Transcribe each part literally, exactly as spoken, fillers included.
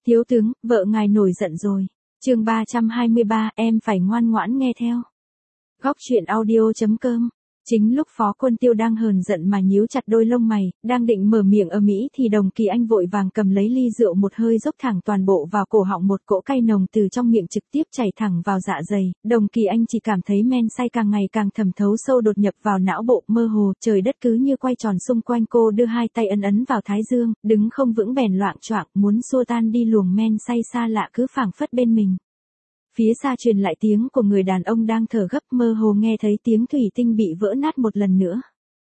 Thiếu tướng, vợ ngài nổi giận rồi. Chương ba trăm hai mươi ba, em phải ngoan ngoãn nghe theo. Góc truyện audio chấm com. Chính lúc Phó Quân Tiêu đang hờn giận mà nhíu chặt đôi lông mày, đang định mở miệng ở Mỹ thì Đồng Kỳ Anh vội vàng cầm lấy ly rượu một hơi dốc thẳng toàn bộ vào cổ họng, một cỗ cay nồng từ trong miệng trực tiếp chảy thẳng vào dạ dày. Đồng Kỳ Anh chỉ cảm thấy men say càng ngày càng thẩm thấu sâu đột nhập vào não bộ, mơ hồ, trời đất cứ như quay tròn xung quanh cô, đưa hai tay ấn ấn vào thái dương, đứng không vững bèn loạng choạng, muốn xua tan đi luồng men say xa lạ cứ phảng phất bên mình. Phía xa truyền lại tiếng của người đàn ông đang thở gấp, mơ hồ nghe thấy tiếng thủy tinh bị vỡ nát một lần nữa.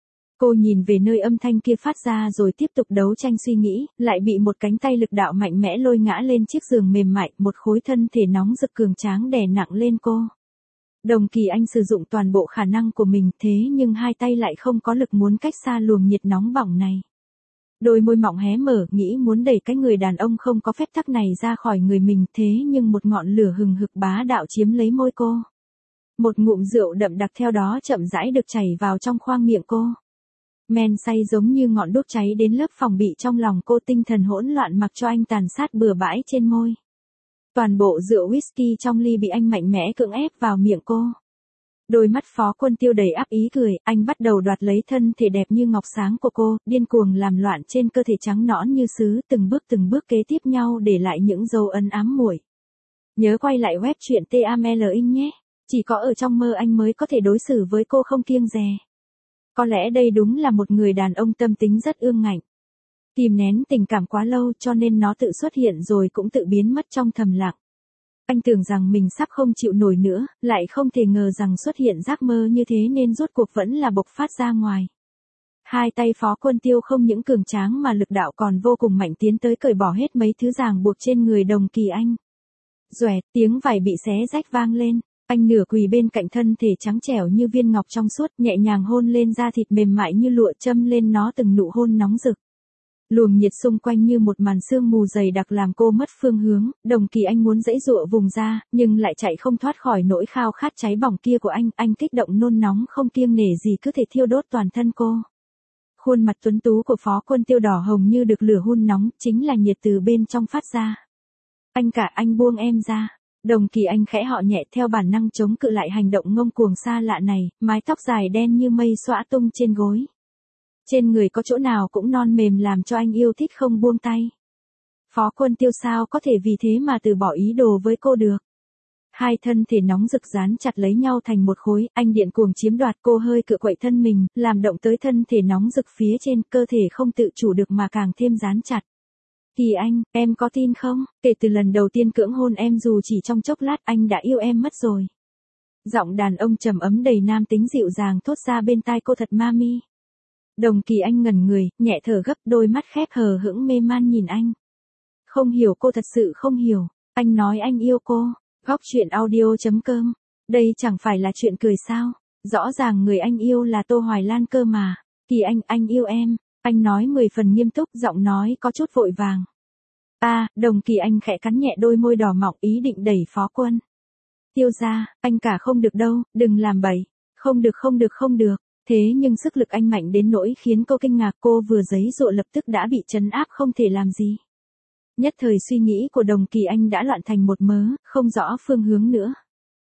Cô nhìn về nơi âm thanh kia phát ra rồi tiếp tục đấu tranh suy nghĩ, lại bị một cánh tay lực đạo mạnh mẽ lôi ngã lên chiếc giường mềm mại, một khối thân thể nóng rực cường tráng đè nặng lên cô. Đồng Kỳ Anh sử dụng toàn bộ khả năng của mình, thế nhưng hai tay lại không có lực muốn cách xa luồng nhiệt nóng bỏng này. Đôi môi mọng hé mở, nghĩ muốn đẩy cái người đàn ông không có phép tắc này ra khỏi người mình, thế nhưng một ngọn lửa hừng hực bá đạo chiếm lấy môi cô. Một ngụm rượu đậm đặc theo đó chậm rãi được chảy vào trong khoang miệng cô. Men say giống như ngọn đuốc cháy đến lớp phòng bị trong lòng cô, tinh thần hỗn loạn mặc cho anh tàn sát bừa bãi trên môi. Toàn bộ rượu whisky trong ly bị anh mạnh mẽ cưỡng ép vào miệng cô. Đôi mắt Phó Quân Tiêu đầy áp ý cười, anh bắt đầu đoạt lấy thân thể đẹp như ngọc sáng của cô, điên cuồng làm loạn trên cơ thể trắng nõn như sứ, từng bước từng bước kế tiếp nhau để lại những dấu ấn ám muội. Nhớ quay lại web truyện tê a em lờ in nhé, chỉ có ở trong mơ anh mới có thể đối xử với cô không kiêng dè. Có lẽ đây đúng là một người đàn ông tâm tính rất ương ngạnh. Kìm nén tình cảm quá lâu cho nên nó tự xuất hiện rồi cũng tự biến mất trong thầm lặng. Anh tưởng rằng mình sắp không chịu nổi nữa, lại không thể ngờ rằng xuất hiện giấc mơ như thế nên rốt cuộc vẫn là bộc phát ra ngoài. Hai tay Phó Quân Tiêu không những cường tráng mà lực đạo còn vô cùng mạnh, tiến tới cởi bỏ hết mấy thứ ràng buộc trên người Đồng Kỳ Anh. Doẹt, tiếng vải bị xé rách vang lên, anh nửa quỳ bên cạnh thân thể trắng trẻo như viên ngọc trong suốt, nhẹ nhàng hôn lên da thịt mềm mại như lụa, châm lên nó từng nụ hôn nóng rực. Luồng nhiệt xung quanh như một màn sương mù dày đặc làm cô mất phương hướng. Đồng Kỳ Anh muốn giãy giụa vùng ra, nhưng lại chạy không thoát khỏi nỗi khao khát cháy bỏng kia của anh. Anh kích động nôn nóng không kiêng nể gì cứ thể thiêu đốt toàn thân cô. Khuôn mặt tuấn tú của Phó Quân Tiêu đỏ hồng như được lửa hun nóng, chính là nhiệt từ bên trong phát ra. Anh cả, anh buông em ra. Đồng Kỳ Anh khẽ họ nhẹ, theo bản năng chống cự lại hành động ngông cuồng xa lạ này, mái tóc dài đen như mây xõa tung trên gối. Trên người có chỗ nào cũng non mềm làm cho anh yêu thích không buông tay. Phó Quân Tiêu sao có thể vì thế mà từ bỏ ý đồ với cô được. Hai thân thể nóng rực dán chặt lấy nhau thành một khối, anh điện cuồng chiếm đoạt, cô hơi cựa quậy thân mình, làm động tới thân thể nóng rực phía trên, cơ thể không tự chủ được mà càng thêm dán chặt. Kỳ Anh, em có tin không, kể từ lần đầu tiên cưỡng hôn em dù chỉ trong chốc lát anh đã yêu em mất rồi. Giọng đàn ông trầm ấm đầy nam tính dịu dàng thốt ra bên tai cô, thật mami. Đồng Kỳ Anh ngẩn người, nhẹ thở gấp, đôi mắt khép hờ hững mê man nhìn anh. Không hiểu, cô thật sự không hiểu. Anh nói anh yêu cô. Góc truyện audio chấm com. Đây chẳng phải là chuyện cười sao? Rõ ràng người anh yêu là Tô Hoài Lan cơ mà. Kỳ Anh, anh yêu em. Anh nói mười phần nghiêm túc, giọng nói có chút vội vàng. À, Đồng Kỳ Anh khẽ cắn nhẹ đôi môi đỏ mọng, ý định đẩy Phó Quân Tiêu ra. Anh cả không được đâu, đừng làm bậy. Không được không được không được. Thế nhưng sức lực anh mạnh đến nỗi khiến cô kinh ngạc, cô vừa giấy giụa lập tức đã bị trấn áp không thể làm gì. Nhất thời suy nghĩ của Đồng Kỳ Anh đã loạn thành một mớ, không rõ phương hướng nữa.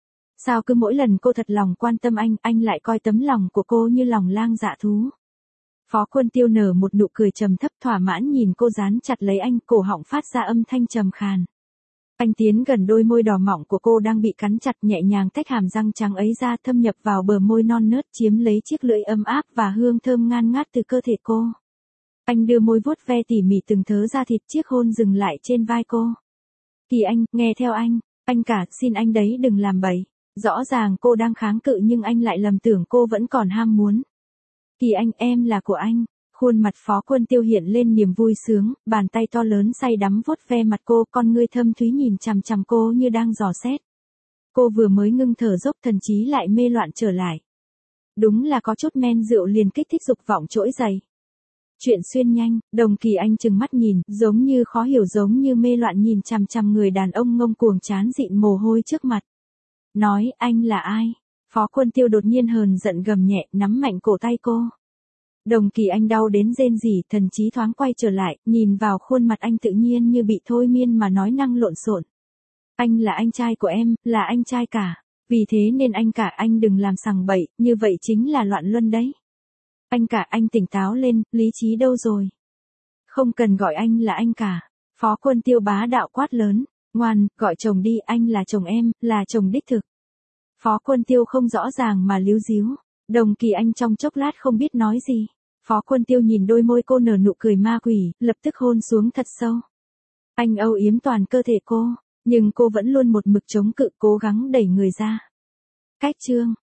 Sao cứ mỗi lần cô thật lòng quan tâm anh, anh lại coi tấm lòng của cô như lòng lang dạ thú. Phó Quân Tiêu nở một nụ cười trầm thấp thỏa mãn nhìn cô dán chặt lấy anh, cổ họng phát ra âm thanh trầm khàn. Anh tiến gần đôi môi đỏ mọng của cô đang bị cắn chặt, nhẹ nhàng tách hàm răng trắng ấy ra, thâm nhập vào bờ môi non nớt, chiếm lấy chiếc lưỡi ấm áp và hương thơm ngan ngát từ cơ thể cô. Anh đưa môi vuốt ve tỉ mỉ từng thớ da thịt, chiếc hôn dừng lại trên vai cô. Kỳ Anh, nghe theo anh. Anh cả, xin anh đấy đừng làm bậy. Rõ ràng cô đang kháng cự nhưng anh lại lầm tưởng cô vẫn còn ham muốn. Kỳ Anh, em là của anh. Khuôn mặt Phó Quân Tiêu hiện lên niềm vui sướng, bàn tay to lớn say đắm vuốt ve mặt cô, con ngươi thâm thúy nhìn chằm chằm cô như đang dò xét. Cô vừa mới ngưng thở dốc, thần trí lại mê loạn trở lại. Đúng là có chút men rượu liền kích thích dục vọng trỗi dậy. Chuyện xuyên nhanh, Đồng Kỳ Anh trừng mắt nhìn, giống như khó hiểu, giống như mê loạn nhìn chằm chằm người đàn ông ngông cuồng chán dịn mồ hôi trước mặt. Nói, anh là ai? Phó Quân Tiêu đột nhiên hờn giận gầm nhẹ, nắm mạnh cổ tay cô. Đồng Kỳ Anh đau đến rên rỉ, thần trí thoáng quay trở lại, nhìn vào khuôn mặt anh tự nhiên như bị thôi miên mà nói năng lộn xộn. Anh là anh trai của em, là anh trai cả. Vì thế nên anh cả anh đừng làm sằng bậy, như vậy chính là loạn luân đấy. Anh cả anh tỉnh táo lên, lý trí đâu rồi? Không cần gọi anh là anh cả. Phó Quân Tiêu bá đạo quát lớn, ngoan, gọi chồng đi, anh là chồng em, là chồng đích thực. Phó Quân Tiêu không rõ ràng mà líu díu. Đồng Kỳ Anh trong chốc lát không biết nói gì. Phó Quân Tiêu nhìn đôi môi cô nở nụ cười ma quỷ, lập tức hôn xuống thật sâu. Anh âu yếm toàn cơ thể cô, nhưng cô vẫn luôn một mực chống cự, cố gắng đẩy người ra. Cách chương